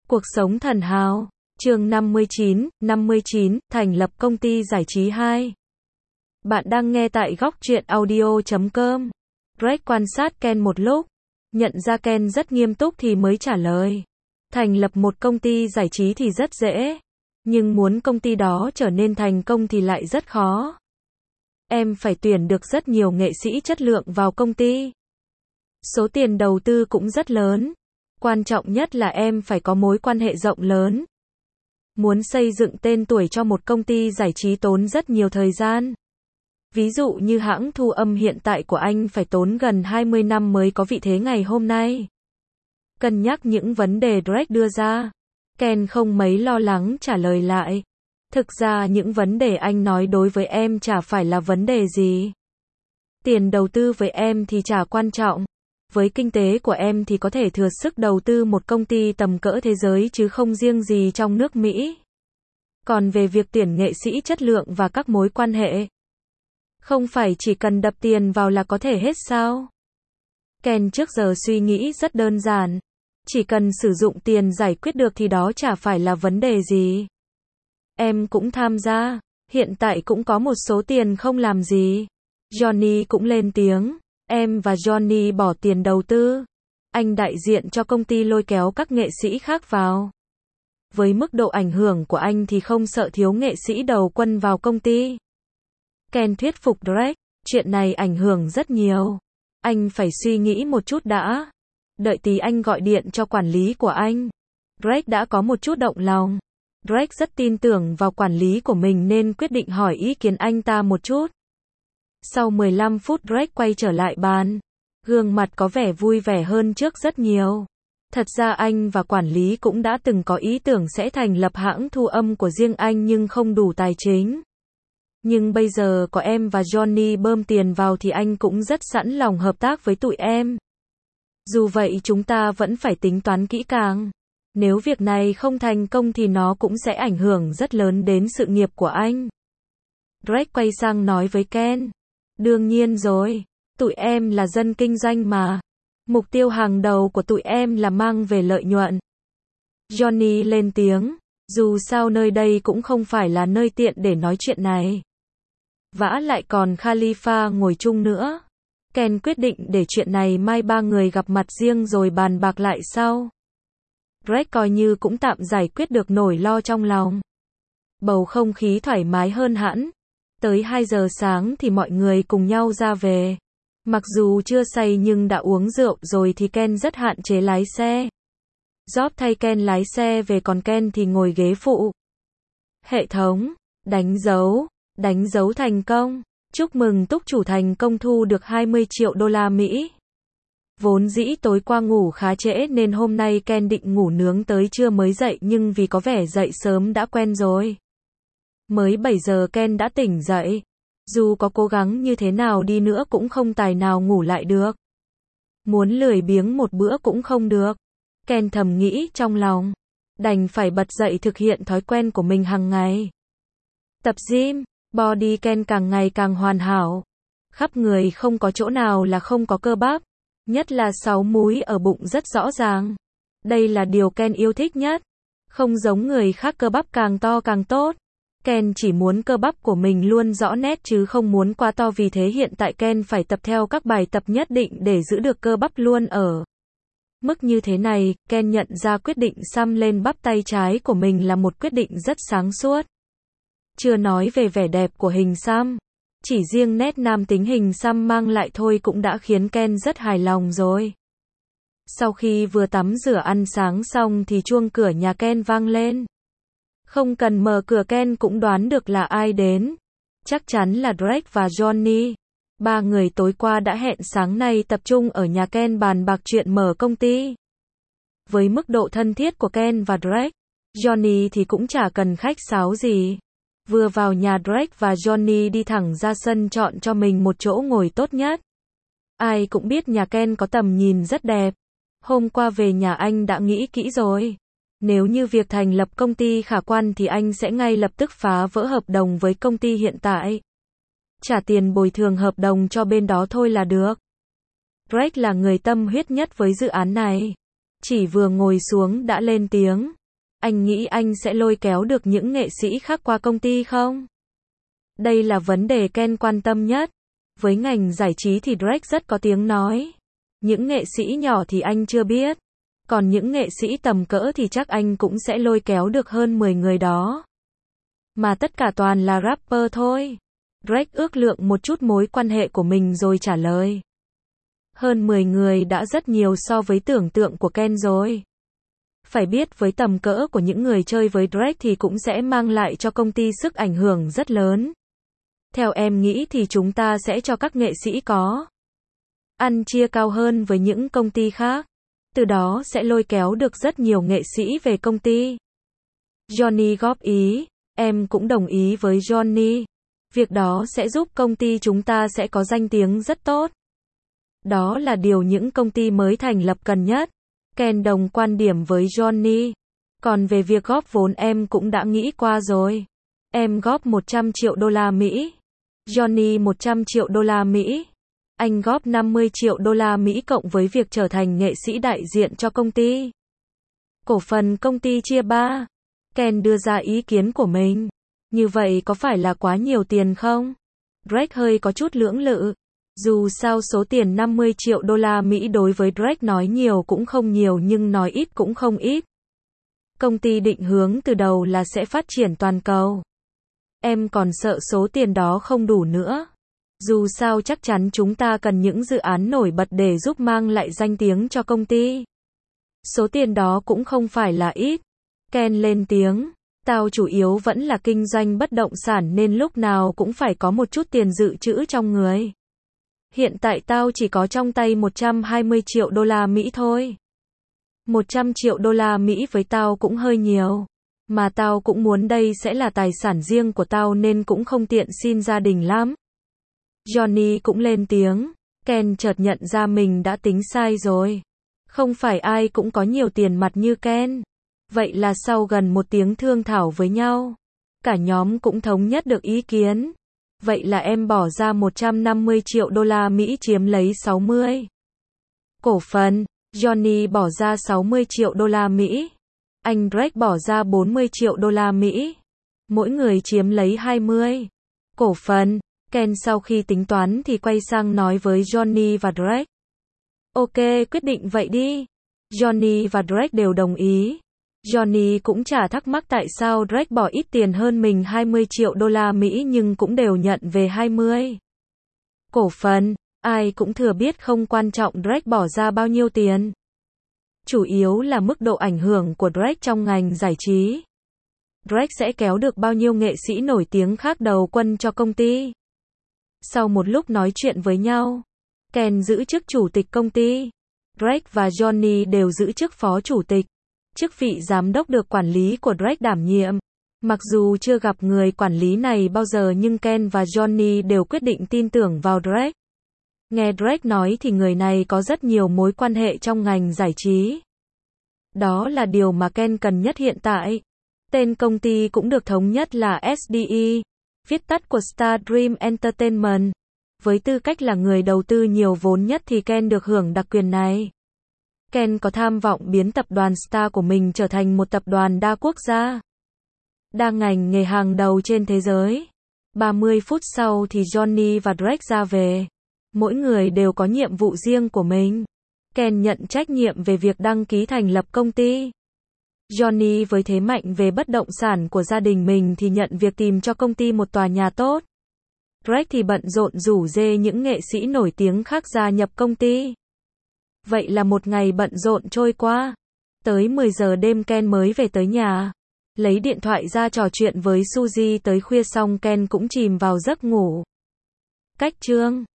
Cuộc sống thần hào. Chương 59, thành lập công ty giải trí 2. Bạn đang nghe tại góc truyện audio.com. Greg quan sát Ken một lúc, nhận ra Ken rất nghiêm túc thì mới trả lời. Thành lập một công ty giải trí thì rất dễ, nhưng muốn công ty đó trở nên thành công thì lại rất khó. Em phải tuyển được rất nhiều nghệ sĩ chất lượng vào công ty. Số tiền đầu tư cũng rất lớn. Quan trọng nhất là em phải có mối quan hệ rộng lớn. Muốn xây dựng tên tuổi cho một công ty giải trí tốn rất nhiều thời gian. Ví dụ như hãng thu âm hiện tại của anh phải tốn gần 20 năm mới có vị thế ngày hôm nay. Cân nhắc những vấn đề Drake đưa ra, Ken không mấy lo lắng trả lời lại. Thực ra những vấn đề anh nói đối với em chả phải là vấn đề gì. Tiền đầu tư với em thì chả quan trọng. Với kinh tế của em thì có thể thừa sức đầu tư một công ty tầm cỡ thế giới chứ không riêng gì trong nước Mỹ. Còn về việc tuyển nghệ sĩ chất lượng và các mối quan hệ, không phải chỉ cần đập tiền vào là có thể hết sao? Ken trước giờ suy nghĩ rất đơn giản. Chỉ cần sử dụng tiền giải quyết được thì đó chả phải là vấn đề gì. Em cũng tham gia, hiện tại cũng có một số tiền không làm gì. Johnny cũng lên tiếng. Em và Johnny bỏ tiền đầu tư. Anh đại diện cho công ty lôi kéo các nghệ sĩ khác vào. Với mức độ ảnh hưởng của anh thì không sợ thiếu nghệ sĩ đầu quân vào công ty. Ken thuyết phục Drake, chuyện này ảnh hưởng rất nhiều. Anh phải suy nghĩ một chút đã. Đợi tí anh gọi điện cho quản lý của anh. Drake đã có một chút động lòng. Drake rất tin tưởng vào quản lý của mình nên quyết định hỏi ý kiến anh ta một chút. Sau 15 phút Drake quay trở lại bàn. Gương mặt có vẻ vui vẻ hơn trước rất nhiều. Thật ra anh và quản lý cũng đã từng có ý tưởng sẽ thành lập hãng thu âm của riêng anh nhưng không đủ tài chính. Nhưng bây giờ có em và Johnny bơm tiền vào thì anh cũng rất sẵn lòng hợp tác với tụi em. Dù vậy chúng ta vẫn phải tính toán kỹ càng. Nếu việc này không thành công thì nó cũng sẽ ảnh hưởng rất lớn đến sự nghiệp của anh. Drake quay sang nói với Ken. Đương nhiên rồi, tụi em là dân kinh doanh mà. Mục tiêu hàng đầu của tụi em là mang về lợi nhuận. Johnny lên tiếng, dù sao nơi đây cũng không phải là nơi tiện để nói chuyện này. Vả lại còn Khalifa ngồi chung nữa. Ken quyết định để chuyện này mai ba người gặp mặt riêng rồi bàn bạc lại sau. Drake coi như cũng tạm giải quyết được nỗi lo trong lòng. Bầu không khí thoải mái hơn hẳn. Tới 2 giờ sáng thì mọi người cùng nhau ra về. Mặc dù chưa say nhưng đã uống rượu rồi thì Ken rất hạn chế lái xe. Job thay Ken lái xe về còn Ken thì ngồi ghế phụ. Hệ thống, đánh dấu thành công. Chúc mừng túc chủ thành công thu được 20 triệu đô la Mỹ. Vốn dĩ tối qua ngủ khá trễ nên hôm nay Ken định ngủ nướng tới trưa mới dậy nhưng vì có vẻ dậy sớm đã quen rồi. Mới 7 giờ Ken đã tỉnh dậy. Dù có cố gắng như thế nào đi nữa cũng không tài nào ngủ lại được. Muốn lười biếng một bữa cũng không được. Ken thầm nghĩ trong lòng. Đành phải bật dậy thực hiện thói quen của mình hàng ngày. Tập gym, body Ken càng ngày càng hoàn hảo. Khắp người không có chỗ nào là không có cơ bắp. Nhất là 6 múi ở bụng rất rõ ràng. Đây là điều Ken yêu thích nhất. Không giống người khác cơ bắp càng to càng tốt. Ken chỉ muốn cơ bắp của mình luôn rõ nét chứ không muốn quá to, vì thế hiện tại Ken phải tập theo các bài tập nhất định để giữ được cơ bắp luôn ở mức như thế này. Ken nhận ra quyết định xăm lên bắp tay trái của mình là một quyết định rất sáng suốt. Chưa nói về vẻ đẹp của hình xăm, chỉ riêng nét nam tính hình xăm mang lại thôi cũng đã khiến Ken rất hài lòng rồi. Sau khi vừa tắm rửa ăn sáng xong thì chuông cửa nhà Ken vang lên. Không cần mở cửa Ken cũng đoán được là ai đến. Chắc chắn là Drake và Johnny. Ba người tối qua đã hẹn sáng nay tập trung ở nhà Ken bàn bạc chuyện mở công ty. Với mức độ thân thiết của Ken và Drake, Johnny thì cũng chả cần khách sáo gì. Vừa vào nhà Drake và Johnny đi thẳng ra sân chọn cho mình một chỗ ngồi tốt nhất. Ai cũng biết nhà Ken có tầm nhìn rất đẹp. Hôm qua về nhà anh đã nghĩ kỹ rồi. Nếu như việc thành lập công ty khả quan thì anh sẽ ngay lập tức phá vỡ hợp đồng với công ty hiện tại. Trả tiền bồi thường hợp đồng cho bên đó thôi là được. Drake là người tâm huyết nhất với dự án này. Chỉ vừa ngồi xuống đã lên tiếng. Anh nghĩ anh sẽ lôi kéo được những nghệ sĩ khác qua công ty không? Đây là vấn đề Ken quan tâm nhất. Với ngành giải trí thì Drake rất có tiếng nói. Những nghệ sĩ nhỏ thì anh chưa biết. Còn những nghệ sĩ tầm cỡ thì chắc anh cũng sẽ lôi kéo được hơn 10 người đó. Mà tất cả toàn là rapper thôi. Drake ước lượng một chút mối quan hệ của mình rồi trả lời. Hơn 10 người đã rất nhiều so với tưởng tượng của Ken rồi. Phải biết với tầm cỡ của những người chơi với Drake thì cũng sẽ mang lại cho công ty sức ảnh hưởng rất lớn. Theo em nghĩ thì chúng ta sẽ cho các nghệ sĩ có ăn chia cao hơn với những công ty khác. Từ đó sẽ lôi kéo được rất nhiều nghệ sĩ về công ty. Johnny góp ý, em cũng đồng ý với Johnny. Việc đó sẽ giúp công ty chúng ta sẽ có danh tiếng rất tốt. Đó là điều những công ty mới thành lập cần nhất. Ken đồng quan điểm với Johnny. Còn về việc góp vốn em cũng đã nghĩ qua rồi. Em góp 100 triệu đô la Mỹ. Johnny 100 triệu đô la Mỹ. Anh góp 50 triệu đô la Mỹ cộng với việc trở thành nghệ sĩ đại diện cho công ty. Cổ phần công ty chia 3. Ken đưa ra ý kiến của mình. Như vậy có phải là quá nhiều tiền không? Drake hơi có chút lưỡng lự. Dù sao số tiền 50 triệu đô la Mỹ đối với Drake nói nhiều cũng không nhiều nhưng nói ít cũng không ít. Công ty định hướng từ đầu là sẽ phát triển toàn cầu. Em còn sợ số tiền đó không đủ nữa. Dù sao chắc chắn chúng ta cần những dự án nổi bật để giúp mang lại danh tiếng cho công ty. Số tiền đó cũng không phải là ít. Ken lên tiếng. Tao chủ yếu vẫn là kinh doanh bất động sản nên lúc nào cũng phải có một chút tiền dự trữ trong người. Hiện tại tao chỉ có trong tay 120 triệu đô la Mỹ thôi. 100 triệu đô la Mỹ với tao cũng hơi nhiều. Mà tao cũng muốn đây sẽ là tài sản riêng của tao nên cũng không tiện xin gia đình lắm. Johnny cũng lên tiếng. Ken chợt nhận ra mình đã tính sai rồi. Không phải ai cũng có nhiều tiền mặt như Ken. Vậy là sau gần 1 tiếng thương thảo với nhau, cả nhóm cũng thống nhất được ý kiến. Vậy là em bỏ ra 150 triệu đô la Mỹ chiếm lấy 60. Cổ phần, Johnny bỏ ra 60 triệu đô la Mỹ. Anh Drake bỏ ra 40 triệu đô la Mỹ. Mỗi người chiếm lấy 20. Cổ phần, Ken sau khi tính toán thì quay sang nói với Johnny và Drake. Ok, quyết định vậy đi. Johnny và Drake đều đồng ý. Johnny cũng chả thắc mắc tại sao Drake bỏ ít tiền hơn mình 20 triệu đô la Mỹ nhưng cũng đều nhận về 20. Cổ phần, ai cũng thừa biết không quan trọng Drake bỏ ra bao nhiêu tiền. Chủ yếu là mức độ ảnh hưởng của Drake trong ngành giải trí. Drake sẽ kéo được bao nhiêu nghệ sĩ nổi tiếng khác đầu quân cho công ty. Sau một lúc nói chuyện với nhau, Ken giữ chức chủ tịch công ty. Drake và Johnny đều giữ chức phó chủ tịch. Chức vị giám đốc được quản lý của Drake đảm nhiệm. Mặc dù chưa gặp người quản lý này bao giờ nhưng Ken và Johnny đều quyết định tin tưởng vào Drake. Nghe Drake nói thì người này có rất nhiều mối quan hệ trong ngành giải trí. Đó là điều mà Ken cần nhất hiện tại. Tên công ty cũng được thống nhất là SDE, viết tắt của Star Dream Entertainment. Với tư cách là người đầu tư nhiều vốn nhất thì Ken được hưởng đặc quyền này. Ken có tham vọng biến tập đoàn Star của mình trở thành một tập đoàn đa quốc gia, đa ngành nghề hàng đầu trên thế giới. 30 phút sau thì Johnny và Drake ra về. Mỗi người đều có nhiệm vụ riêng của mình. Ken nhận trách nhiệm về việc đăng ký thành lập công ty. Johnny với thế mạnh về bất động sản của gia đình mình thì nhận việc tìm cho công ty một tòa nhà tốt. Drake thì bận rộn rủ rê những nghệ sĩ nổi tiếng khác gia nhập công ty. Vậy là một ngày bận rộn trôi qua. Tới 10 giờ đêm Ken mới về tới nhà. Lấy điện thoại ra trò chuyện với Suzy tới khuya xong Ken cũng chìm vào giấc ngủ. Cách chương